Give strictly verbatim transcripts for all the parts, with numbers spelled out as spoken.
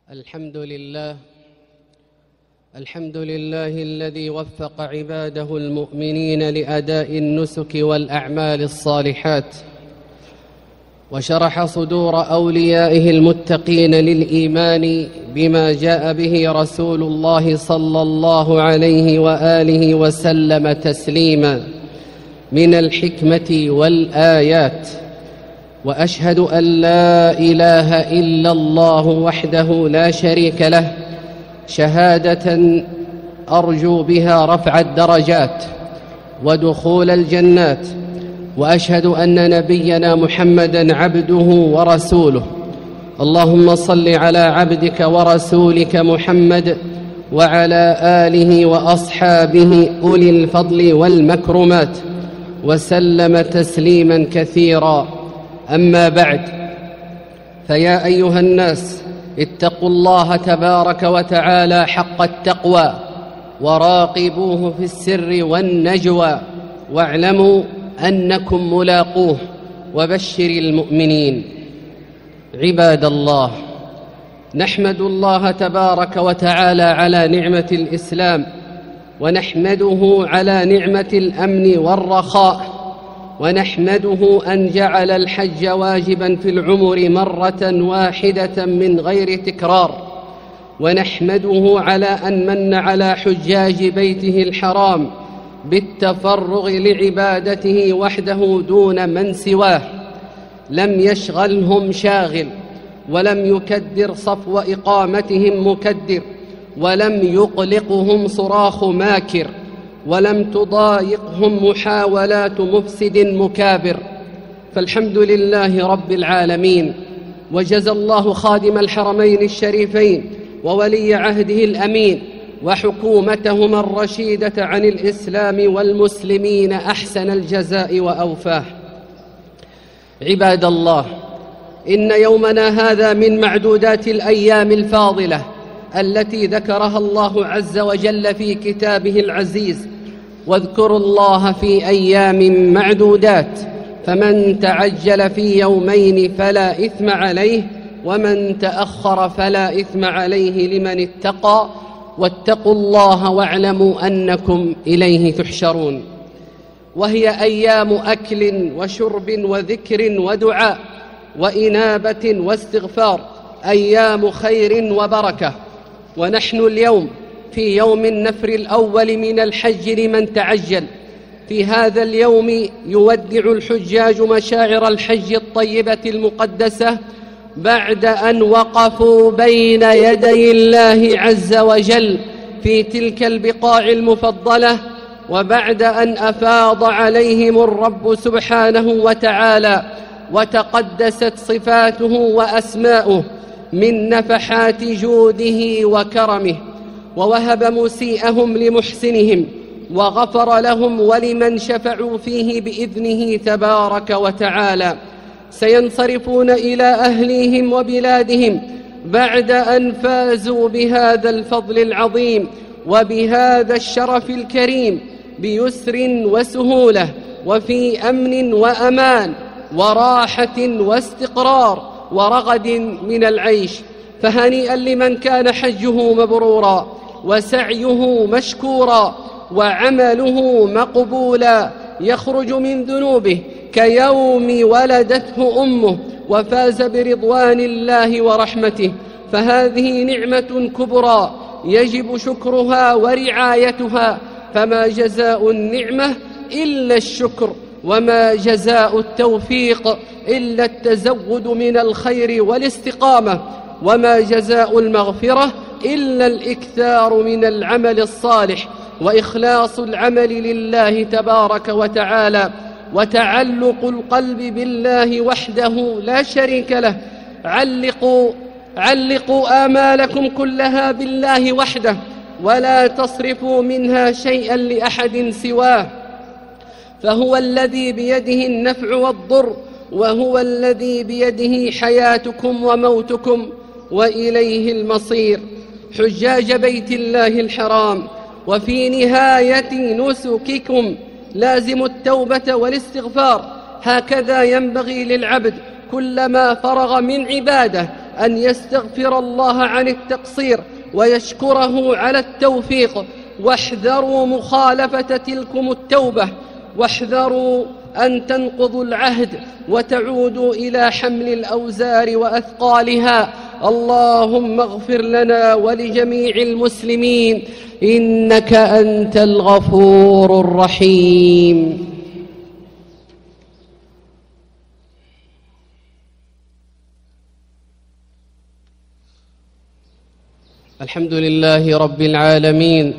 الحمد لله الحمد لله الذي وفق عباده المؤمنين لأداء النسك والأعمال الصالحات، وشرح صدور أوليائه المتقين للإيمان بما جاء به رسول الله صلى الله عليه وآله وسلم تسليما من الحكمة والآيات. وأشهد أن لا إله إلا الله وحده لا شريك له شهادة أرجو بها رفع الدرجات ودخول الجنات، وأشهد أن نبينا محمدًا عبده ورسوله. اللهم صل على عبدك ورسولك محمد وعلى آله وأصحابه أولي الفضل والمكرمات، وسلم تسليماً كثيراً. أما بعد، فيا أيها الناس، اتقوا الله تبارك وتعالى حق التقوى، وراقبوه في السر والنجوى، واعلموا أنكم ملاقوه، وبشر المؤمنين. عباد الله، نحمد الله تبارك وتعالى على نعمة الإسلام، ونحمده على نعمة الأمن والرخاء، ونحمده أن جعل الحج واجباً في العمر مرة واحدة من غير تكرار، ونحمده على أن من على حجاج بيته الحرام بالتفرغ لعبادته وحده دون من سواه. لم يشغلهم شاغل، ولم يكدر صفو إقامتهم مكدر، ولم يقلقهم صراخ ماكر، ولم تضايقهم محاولات مفسد مكابر. فالحمد لله رب العالمين، وجزى الله خادم الحرمين الشريفين وولي عهده الأمين وحكومتهما الرشيدة عن الإسلام والمسلمين أحسن الجزاء وأوفاه. عباد الله، إن يومنا هذا من معدودات الأيام الفاضلة التي ذكرها الله عز وجل في كتابه العزيز: واذكروا الله في أيام معدودات، فمن تعجل في يومين فلا إثم عليه، ومن تأخر فلا إثم عليه لمن اتقى، واتقوا الله واعلموا أنكم إليه تحشرون. وهي أيام أكل وشرب وذكر ودعاء وإنابة واستغفار، أيام خير وبركة. ونحن اليوم في يوم النفر الأول من الحج لمن تعجل. في هذا اليوم يودع الحجاج مشاعر الحج الطيبة المقدسة بعد أن وقفوا بين يدي الله عز وجل في تلك البقاع المفضلة، وبعد أن أفاض عليهم الرب سبحانه وتعالى وتقدست صفاته وأسماؤه من نفحات جوده وكرمه، ووهب مسيئهم لمحسنهم، وغفر لهم ولمن شفعوا فيه بإذنه تبارك وتعالى. سينصرفون إلى أهليهم وبلادهم بعد أن فازوا بهذا الفضل العظيم وبهذا الشرف الكريم بيسر وسهولة، وفي أمن وأمان وراحة واستقرار ورغد من العيش. فهنيئا لمن كان حجه مبرورا وسعيه مشكورا وعمله مقبولا، يخرج من ذنوبه كيوم ولدته أمه، وفاز برضوان الله ورحمته. فهذه نعمة كبرى يجب شكرها ورعايتها، فما جزاء النعمة إلا الشكر، وما جزاء التوفيق إلا التزود من الخير والاستقامة، وما جزاء المغفرة إلا الإكثار من العمل الصالح وإخلاص العمل لله تبارك وتعالى، وتعلق القلب بالله وحده لا شريك له. علقوا علقوا آمالكم كلها بالله وحده، ولا تصرفوا منها شيئا لأحد سواه، فهو الذي بيده النفع والضر، وهو الذي بيده حياتكم وموتكم، وإليه المصير. حجاج بيت الله الحرام، وفي نهاية نسككم لازم التوبة والاستغفار. هكذا ينبغي للعبد كلما فرغ من عبادة أن يستغفر الله عن التقصير ويشكره على التوفيق. واحذروا مخالفة تلكم التوبة، واحذروا أن تنقضوا العهد وتعودوا إلى حمل الأوزار وأثقالها. اللهم اغفر لنا ولجميع المسلمين إنك أنت الغفور الرحيم. الحمد لله رب العالمين،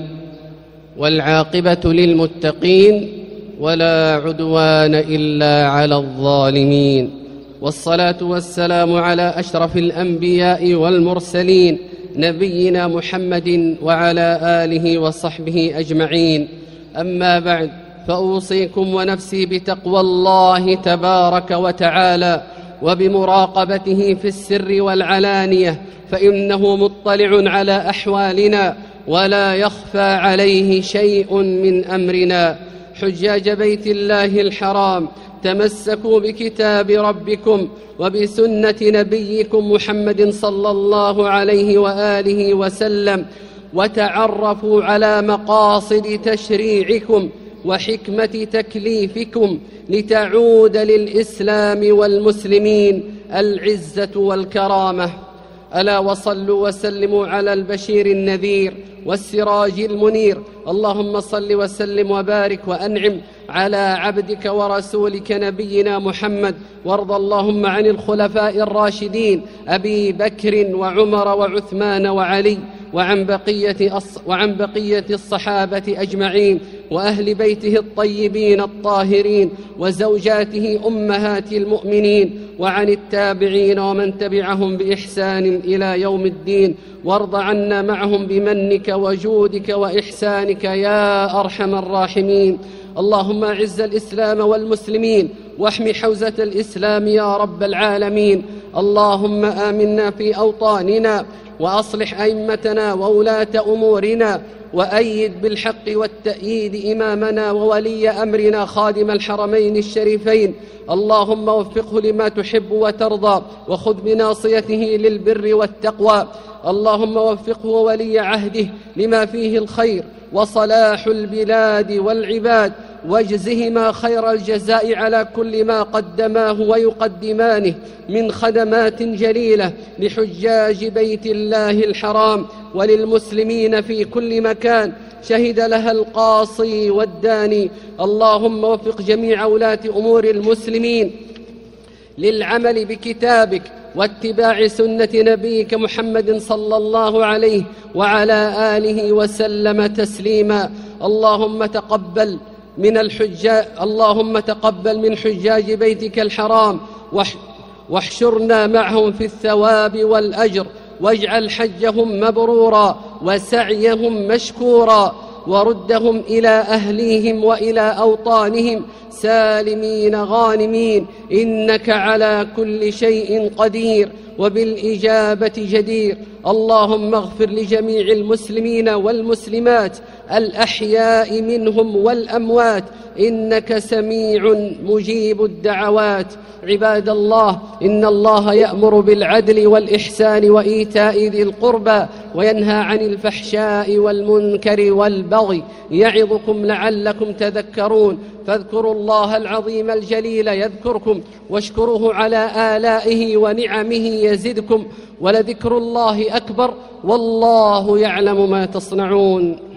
والعاقبة للمتقين، ولا عدوان إلا على الظالمين، والصلاة والسلام على أشرف الأنبياء والمرسلين نبينا محمد وعلى آله وصحبه أجمعين. أما بعد، فأوصيكم ونفسي بتقوى الله تبارك وتعالى وبمراقبته في السر والعلانية، فإنه مطلع على أحوالنا ولا يخفى عليه شيء من أمرنا. حجاج بيت الله الحرام، تمسكوا بكتاب ربكم وبسنة نبيكم محمد صلى الله عليه وآله وسلم، وتعرفوا على مقاصد تشريعكم وحكمة تكليفكم لتعود للإسلام والمسلمين العزة والكرامة. ألا وصلوا وسلموا على البشير النذير والسراج المنير. اللهم صل وسلم وبارك وأنعم على عبدك ورسولك نبينا محمد، وارض اللهم عن الخلفاء الراشدين أبي بكر وعمر وعثمان وعلي، وعن بقية, وعن بقية الصحابة أجمعين، وأهل بيته الطيبين الطاهرين، وزوجاته أمهات المؤمنين، وعن التابعين ومن تبعهم بإحسان إلى يوم الدين. وارض عنا معهم بمنك وجودك وإحسانك يا أرحم الراحمين. اللهم أعز الإسلام والمسلمين، واحم حوزة الإسلام يا رب العالمين. اللهم آمنا في أوطاننا، وأصلح أئمتنا وولاة أمورنا، وأيد بالحق والتأييد إمامنا وولي أمرنا خادم الحرمين الشريفين. اللهم وفقه لما تحب وترضى، وخذ بناصيته للبر والتقوى. اللهم وفقه وولي عهده لما فيه الخير وصلاح البلاد والعباد، واجزهما خير الجزاء على كل ما قدماه ويقدمانه من خدمات جليلة لحجاج بيت الله الحرام وللمسلمين في كل مكان شهد لها القاصي والداني. اللهم وفق جميع ولاة أمور المسلمين للعمل بكتابك واتباع سنة نبيك محمد صلى الله عليه وعلى آله وسلم تسليما. اللهم تقبل من الحجاج اللهم تقبل من حجاج بيتك الحرام، واحشرنا معهم في الثواب والأجر، واجعل حجهم مبرورا وسعيهم مشكورا، وردهم إلى أهليهم وإلى أوطانهم سالمين غانمين، إنك على كل شيء قدير وبالإجابة جدير. اللهم اغفر لجميع المسلمين والمسلمات الأحياء منهم والأموات، إنك سميع مجيب الدعوات. عباد الله، إن الله يأمر بالعدل والإحسان وإيتاء ذي القربى، وينهى عن الفحشاء والمنكر والبغي، يعظكم لعلكم تذكرون. فاذكروا الله العظيم الجليل يذكركم، واشكروه على آلائه ونعمه يزدكم، ولذكر الله أكبر، والله يعلم ما تصنعون.